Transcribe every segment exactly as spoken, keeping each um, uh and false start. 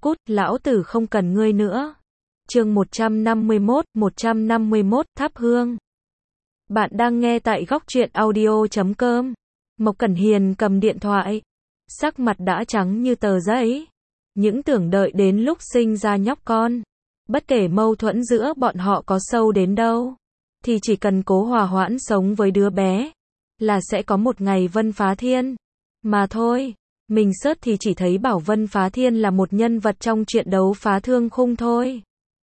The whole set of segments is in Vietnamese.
Cút, lão tử không cần ngươi nữa. Chương một trăm năm mươi mốt, một trăm năm mươi mốt, thắp hương. Bạn đang nghe tại góc truyện audio chấm com. Mộc Cẩn Hiền cầm điện thoại, sắc mặt đã trắng như tờ giấy. Những tưởng đợi đến lúc sinh ra nhóc con, bất kể mâu thuẫn giữa bọn họ có sâu đến đâu, thì chỉ cần cố hòa hoãn sống với đứa bé, là sẽ có một ngày vân phá thiên. Mà thôi, mình search thì chỉ thấy bảo Vân Phá Thiên là một nhân vật trong truyện đấu phá thương khung thôi.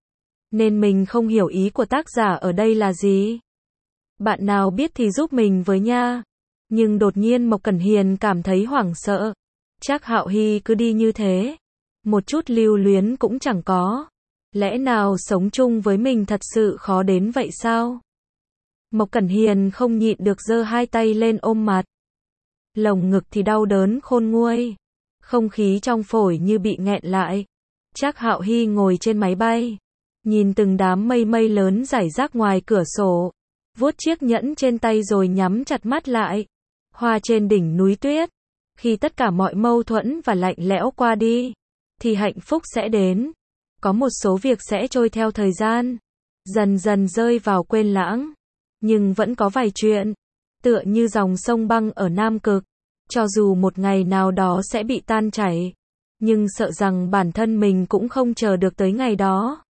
Nên mình không hiểu ý của tác giả ở đây là gì. Bạn nào biết thì giúp mình với nha. Nhưng đột nhiên Mộc Cẩn Hiền cảm thấy hoảng sợ. Trác Hạo Hy cứ đi như thế, một chút lưu luyến cũng chẳng có. Lẽ nào sống chung với mình thật sự khó đến vậy sao? Mộc Cẩn Hiền không nhịn được giơ hai tay lên ôm mặt. Lồng ngực thì đau đớn khôn nguôi. Không khí trong phổi như bị nghẹn lại. Trác Hạo Hy ngồi trên máy bay, nhìn từng đám mây mây lớn rải rác ngoài cửa sổ, vuốt chiếc nhẫn trên tay rồi nhắm chặt mắt lại. Hoa trên đỉnh núi tuyết. Khi tất cả mọi mâu thuẫn và lạnh lẽo qua đi, thì hạnh phúc sẽ đến. Có một số việc sẽ trôi theo thời gian, dần dần rơi vào quên lãng. Nhưng vẫn có vài chuyện, tựa như dòng sông băng ở Nam Cực, cho dù một ngày nào đó sẽ bị tan chảy, nhưng sợ rằng bản thân mình cũng không chờ được tới ngày đó.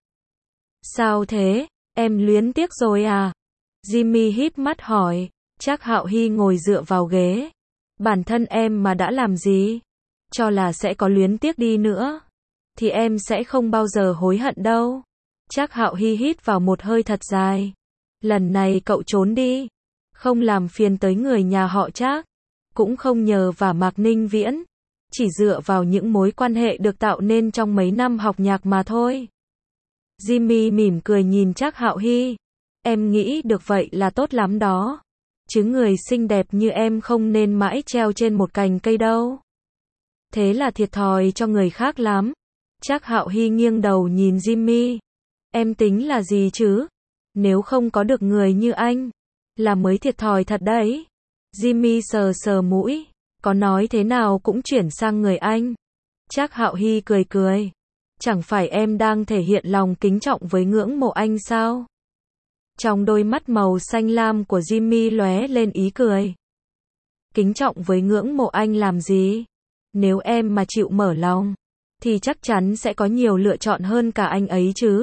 Sao thế, em luyến tiếc rồi à? Jimmy híp mắt hỏi. Trác Hạo Hy ngồi dựa vào ghế. Bản thân em mà đã làm gì, cho là sẽ có luyến tiếc đi nữa, thì em sẽ không bao giờ hối hận đâu. Trác Hạo Hy hít vào một hơi thật dài. Lần này cậu trốn đi, không làm phiền tới người nhà họ Trác, cũng không nhờ vả Mạc Ninh Viễn, chỉ dựa vào những mối quan hệ được tạo nên trong mấy năm học nhạc mà thôi. Jimmy mỉm cười nhìn Trác Hạo Hy. Em nghĩ được vậy là tốt lắm đó. Chứ người xinh đẹp như em không nên mãi treo trên một cành cây đâu. Thế là thiệt thòi cho người khác lắm. Trác Hạo Hy nghiêng đầu nhìn Jimmy. Em tính là gì chứ? Nếu không có được người như anh, là mới thiệt thòi thật đấy. Jimmy sờ sờ mũi. Có nói thế nào cũng chuyển sang người anh. Trác Hạo Hy cười cười. Chẳng phải em đang thể hiện lòng kính trọng với ngưỡng mộ anh sao? Trong đôi mắt màu xanh lam của Jimmy lóe lên ý cười. Kính trọng với ngưỡng mộ anh làm gì? Nếu em mà chịu mở lòng, thì chắc chắn sẽ có nhiều lựa chọn hơn cả anh ấy chứ.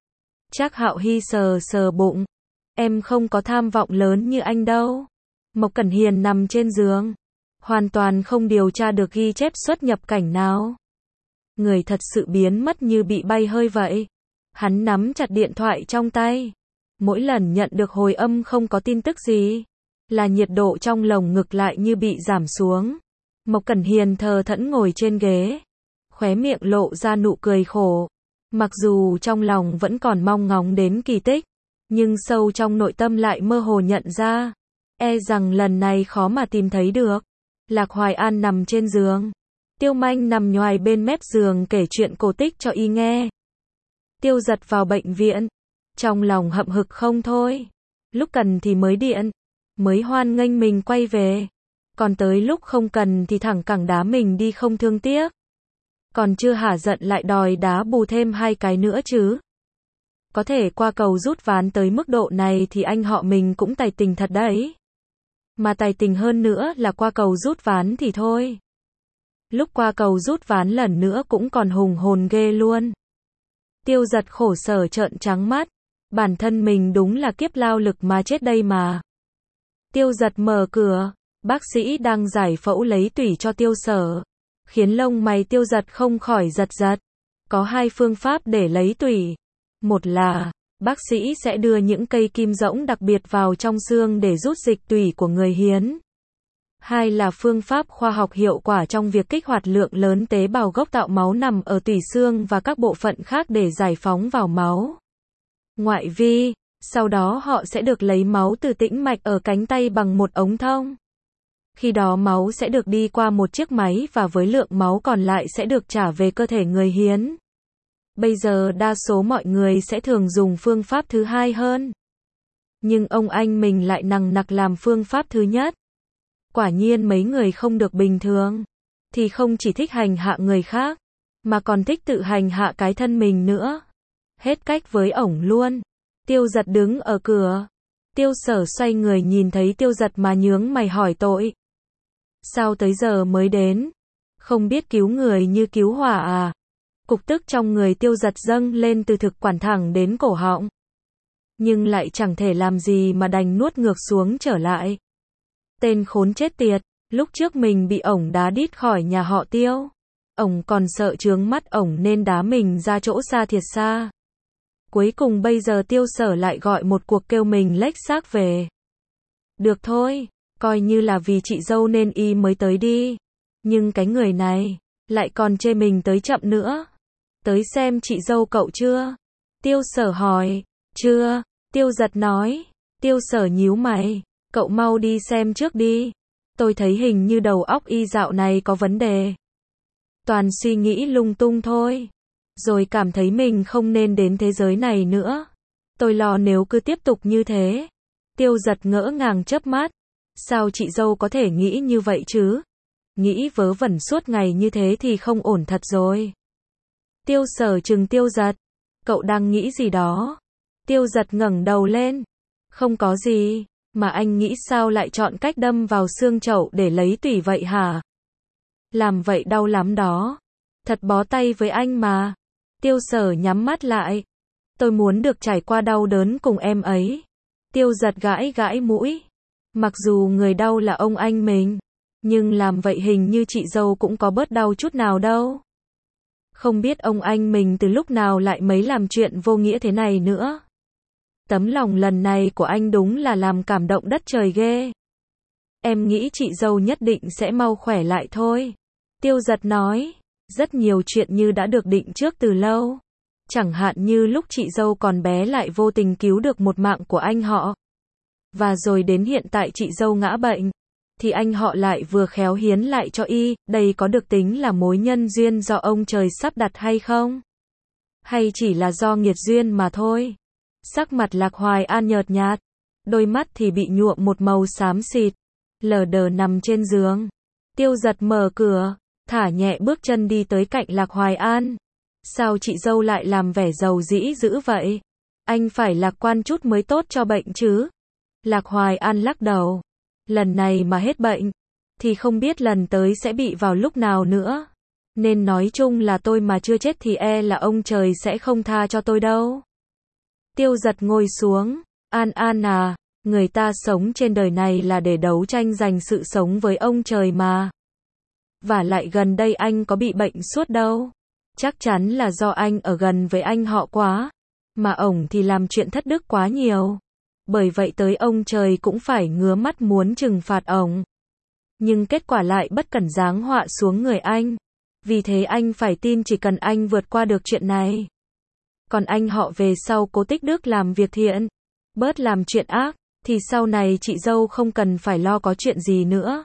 Trác Hạo Hy sờ sờ bụng. Em không có tham vọng lớn như anh đâu. Mộc Cẩn Hiền nằm trên giường, hoàn toàn không điều tra được ghi chép xuất nhập cảnh nào. Người thật sự biến mất như bị bay hơi vậy. Hắn nắm chặt điện thoại trong tay. Mỗi lần nhận được hồi âm không có tin tức gì, là nhiệt độ trong lồng ngực lại như bị giảm xuống. Mộc Cẩn Hiền thờ thẫn ngồi trên ghế, khóe miệng lộ ra nụ cười khổ. Mặc dù trong lòng vẫn còn mong ngóng đến kỳ tích, nhưng sâu trong nội tâm lại mơ hồ nhận ra, e rằng lần này khó mà tìm thấy được. Lạc Hoài An nằm trên giường, Tiêu Manh nằm nhoài bên mép giường kể chuyện cổ tích cho y nghe. Tiêu Giật vào bệnh viện, trong lòng hậm hực không thôi. Lúc cần thì mới điện, mới hoan nghênh mình quay về, còn tới lúc không cần thì thẳng cẳng đá mình đi không thương tiếc. Còn chưa hả giận lại đòi đá bù thêm hai cái nữa chứ. Có thể qua cầu rút ván tới mức độ này thì anh họ mình cũng tài tình thật đấy. Mà tài tình hơn nữa là qua cầu rút ván thì thôi. Lúc qua cầu rút ván lần nữa cũng còn hùng hồn ghê luôn. Tiêu Giật khổ sở trợn trắng mắt. Bản thân mình đúng là kiếp lao lực mà chết đây mà. Tiêu Giật mở cửa. Bác sĩ đang giải phẫu lấy tủy cho Tiêu Sở, khiến lông mày Tiêu Giật không khỏi giật giật. Có hai phương pháp để lấy tủy. Một là, bác sĩ sẽ đưa những cây kim rỗng đặc biệt vào trong xương để rút dịch tủy của người hiến. Hai là phương pháp khoa học hiệu quả trong việc kích hoạt lượng lớn tế bào gốc tạo máu nằm ở tủy xương và các bộ phận khác để giải phóng vào máu. Ngoại vi, sau đó họ sẽ được lấy máu từ tĩnh mạch ở cánh tay bằng một ống thông. Khi đó máu sẽ được đi qua một chiếc máy và với lượng máu còn lại sẽ được trả về cơ thể người hiến. Bây giờ đa số mọi người sẽ thường dùng phương pháp thứ hai hơn. Nhưng ông anh mình lại nằng nặc làm phương pháp thứ nhất. Quả nhiên mấy người không được bình thường, thì không chỉ thích hành hạ người khác, mà còn thích tự hành hạ cái thân mình nữa. Hết cách với ổng luôn. Tiêu Giật đứng ở cửa. Tiêu Sở xoay người nhìn thấy Tiêu Giật mà nhướng mày hỏi tội. Sao tới giờ mới đến? Không biết cứu người như cứu hỏa à? Cục tức trong người Tiêu Giật dâng lên từ thực quản thẳng đến cổ họng. Nhưng lại chẳng thể làm gì mà đành nuốt ngược xuống trở lại. Tên khốn chết tiệt, lúc trước mình bị ổng đá đít khỏi nhà họ Tiêu. Ổng còn sợ chướng mắt ổng nên đá mình ra chỗ xa thiệt xa. Cuối cùng bây giờ Tiêu Sở lại gọi một cuộc kêu mình lếch xác về. Được thôi, coi như là vì chị dâu nên y mới tới đi. Nhưng cái người này, lại còn chê mình tới chậm nữa. Tới xem chị dâu cậu chưa? Tiêu Sở hỏi. Chưa, Tiêu Giật nói. Tiêu Sở nhíu mày. Cậu mau đi xem trước đi. Tôi thấy hình như đầu óc y dạo này có vấn đề. Toàn suy nghĩ lung tung thôi. Rồi cảm thấy mình không nên đến thế giới này nữa. Tôi lo nếu cứ tiếp tục như thế. Tiêu Giật ngỡ ngàng chớp mắt. Sao chị dâu có thể nghĩ như vậy chứ? Nghĩ vớ vẩn suốt ngày như thế thì không ổn thật rồi. Tiêu Sở trừng Tiêu Giật. Cậu đang nghĩ gì đó? Tiêu Giật ngẩng đầu lên. Không có gì, mà anh nghĩ sao lại chọn cách đâm vào xương chậu để lấy tủy vậy hả? Làm vậy đau lắm đó. Thật bó tay với anh mà. Tiêu Sở nhắm mắt lại. Tôi muốn được trải qua đau đớn cùng em ấy. Tiêu Giật gãi gãi mũi. Mặc dù người đau là ông anh mình, nhưng làm vậy hình như chị dâu cũng có bớt đau chút nào đâu. Không biết ông anh mình từ lúc nào lại mấy làm chuyện vô nghĩa thế này nữa. Tấm lòng lần này của anh đúng là làm cảm động đất trời ghê. Em nghĩ chị dâu nhất định sẽ mau khỏe lại thôi. Tiêu Giật nói. Rất nhiều chuyện như đã được định trước từ lâu. Chẳng hạn như lúc chị dâu còn bé lại vô tình cứu được một mạng của anh họ. Và rồi đến hiện tại chị dâu ngã bệnh, thì anh họ lại vừa khéo hiến lại cho y. Đây có được tính là mối nhân duyên do ông trời sắp đặt hay không? Hay chỉ là do nghiệt duyên mà thôi? Sắc mặt Lạc Hoài An nhợt nhạt, đôi mắt thì bị nhuộm một màu xám xịt, lờ đờ nằm trên giường. Tiêu Giật mở cửa, thả nhẹ bước chân đi tới cạnh Lạc Hoài An. Sao chị dâu lại làm vẻ giàu dĩ dữ vậy? Anh phải lạc quan chút mới tốt cho bệnh chứ? Lạc Hoài An lắc đầu. Lần này mà hết bệnh, thì không biết lần tới sẽ bị vào lúc nào nữa. Nên nói chung là tôi mà chưa chết thì e là ông trời sẽ không tha cho tôi đâu. Tiêu Giật ngồi xuống. An An à, người ta sống trên đời này là để đấu tranh giành sự sống với ông trời mà. Và lại gần đây anh có bị bệnh suốt đâu. Chắc chắn là do anh ở gần với anh họ quá. Mà ổng thì làm chuyện thất đức quá nhiều. Bởi vậy tới ông trời cũng phải ngứa mắt muốn trừng phạt ổng. Nhưng kết quả lại bất cẩn giáng họa xuống người anh. Vì thế anh phải tin chỉ cần anh vượt qua được chuyện này. Còn anh họ về sau cố tích đức làm việc thiện, bớt làm chuyện ác, thì sau này chị dâu không cần phải lo có chuyện gì nữa.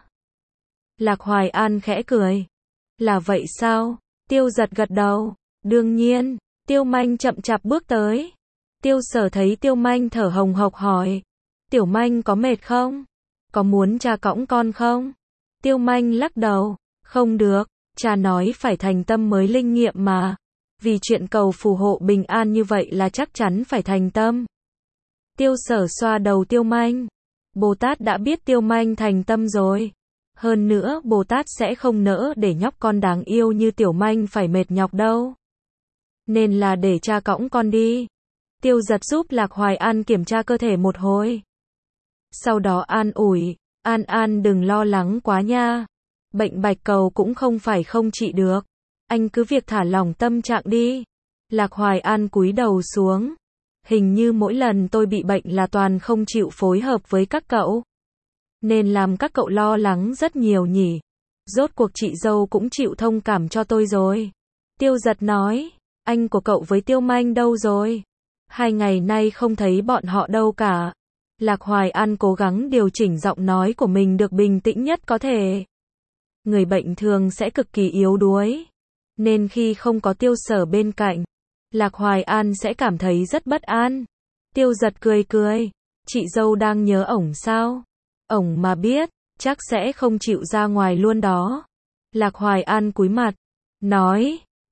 Lạc Hoài An khẽ cười. Là vậy sao? Tiêu Giật gật đầu. Đương nhiên. Tiêu Manh chậm chạp bước tới. Tiêu Sở thấy Tiêu Manh thở hồng hộc hỏi. Tiểu Manh có mệt không? Có muốn cha cõng con không? Tiêu Manh lắc đầu. Không được, cha nói phải thành tâm mới linh nghiệm mà. Vì chuyện cầu phù hộ bình an như vậy là chắc chắn phải thành tâm. Tiêu Sở xoa đầu Tiêu Manh. Bồ Tát đã biết Tiêu Manh thành tâm rồi. Hơn nữa Bồ Tát sẽ không nỡ để nhóc con đáng yêu như Tiểu Manh phải mệt nhọc đâu. Nên là để cha cõng con đi. Tiêu Giật giúp Lạc Hoài An kiểm tra cơ thể một hồi. Sau đó an ủi. An An đừng lo lắng quá nha. Bệnh bạch cầu cũng không phải không trị được. Anh cứ việc thả lỏng tâm trạng đi. Lạc Hoài An cúi đầu xuống. Hình như mỗi lần tôi bị bệnh là toàn không chịu phối hợp với các cậu. Nên làm các cậu lo lắng rất nhiều nhỉ. Rốt cuộc chị dâu cũng chịu thông cảm cho tôi rồi. Tiêu Giật nói. Anh của cậu với Tiêu Manh đâu rồi? Hai ngày nay không thấy bọn họ đâu cả. Lạc Hoài An cố gắng điều chỉnh giọng nói của mình được bình tĩnh nhất có thể. Người bệnh thường sẽ cực kỳ yếu đuối. Nên khi không có Tiêu Sở bên cạnh, Lạc Hoài An sẽ cảm thấy rất bất an. Tiêu Giật cười cười. Chị dâu đang nhớ ổng sao? Ổng mà biết, chắc sẽ không chịu ra ngoài luôn đó. Lạc Hoài An cúi mặt, nói.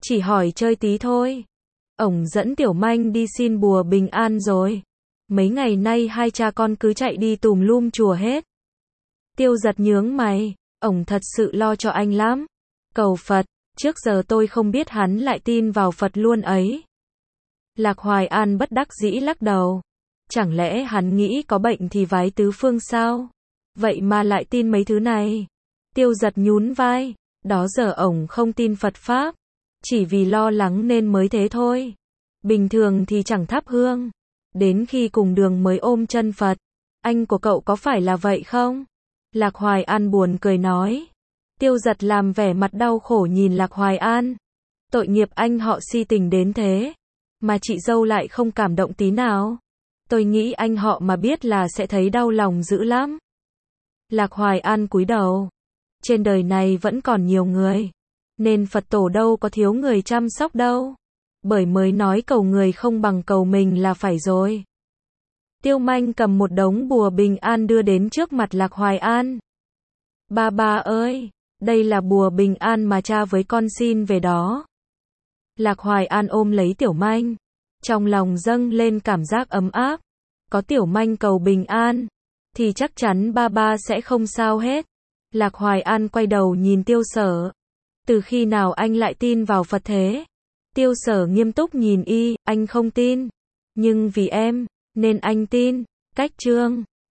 Chỉ hỏi chơi tí thôi. Ổng dẫn Tiểu Manh đi xin bùa bình an rồi. Mấy ngày nay hai cha con cứ chạy đi tùm lum chùa hết. Tiêu Giật nhướng mày, ổng thật sự lo cho anh lắm. Cầu Phật, trước giờ tôi không biết hắn lại tin vào Phật luôn ấy. Lạc Hoài An bất đắc dĩ lắc đầu. Chẳng lẽ hắn nghĩ có bệnh thì vái tứ phương sao? Vậy mà lại tin mấy thứ này. Tiêu Giật nhún vai, đó giờ ổng không tin Phật Pháp. Chỉ vì lo lắng nên mới thế thôi. Bình thường thì chẳng thắp hương. Đến khi cùng đường mới ôm chân Phật. Anh của cậu có phải là vậy không? Lạc Hoài An buồn cười nói. Tiêu Giật làm vẻ mặt đau khổ nhìn Lạc Hoài An. Tội nghiệp anh họ si tình đến thế. Mà chị dâu lại không cảm động tí nào. Tôi nghĩ anh họ mà biết là sẽ thấy đau lòng dữ lắm. Lạc Hoài An cúi đầu. Trên đời này vẫn còn nhiều người. Nên Phật tổ đâu có thiếu người chăm sóc đâu. Bởi mới nói cầu người không bằng cầu mình là phải rồi. Tiêu Manh cầm một đống bùa bình an đưa đến trước mặt Lạc Hoài An. Ba ba ơi, đây là bùa bình an mà cha với con xin về đó. Lạc Hoài An ôm lấy Tiểu Manh. Trong lòng dâng lên cảm giác ấm áp. Có Tiểu Manh cầu bình an, thì chắc chắn ba ba sẽ không sao hết. Lạc Hoài An quay đầu nhìn Tiêu Sở. Từ khi nào anh lại tin vào Phật thế? Tiêu Sở nghiêm túc nhìn y, anh không tin. Nhưng vì em, nên anh tin. Cách chương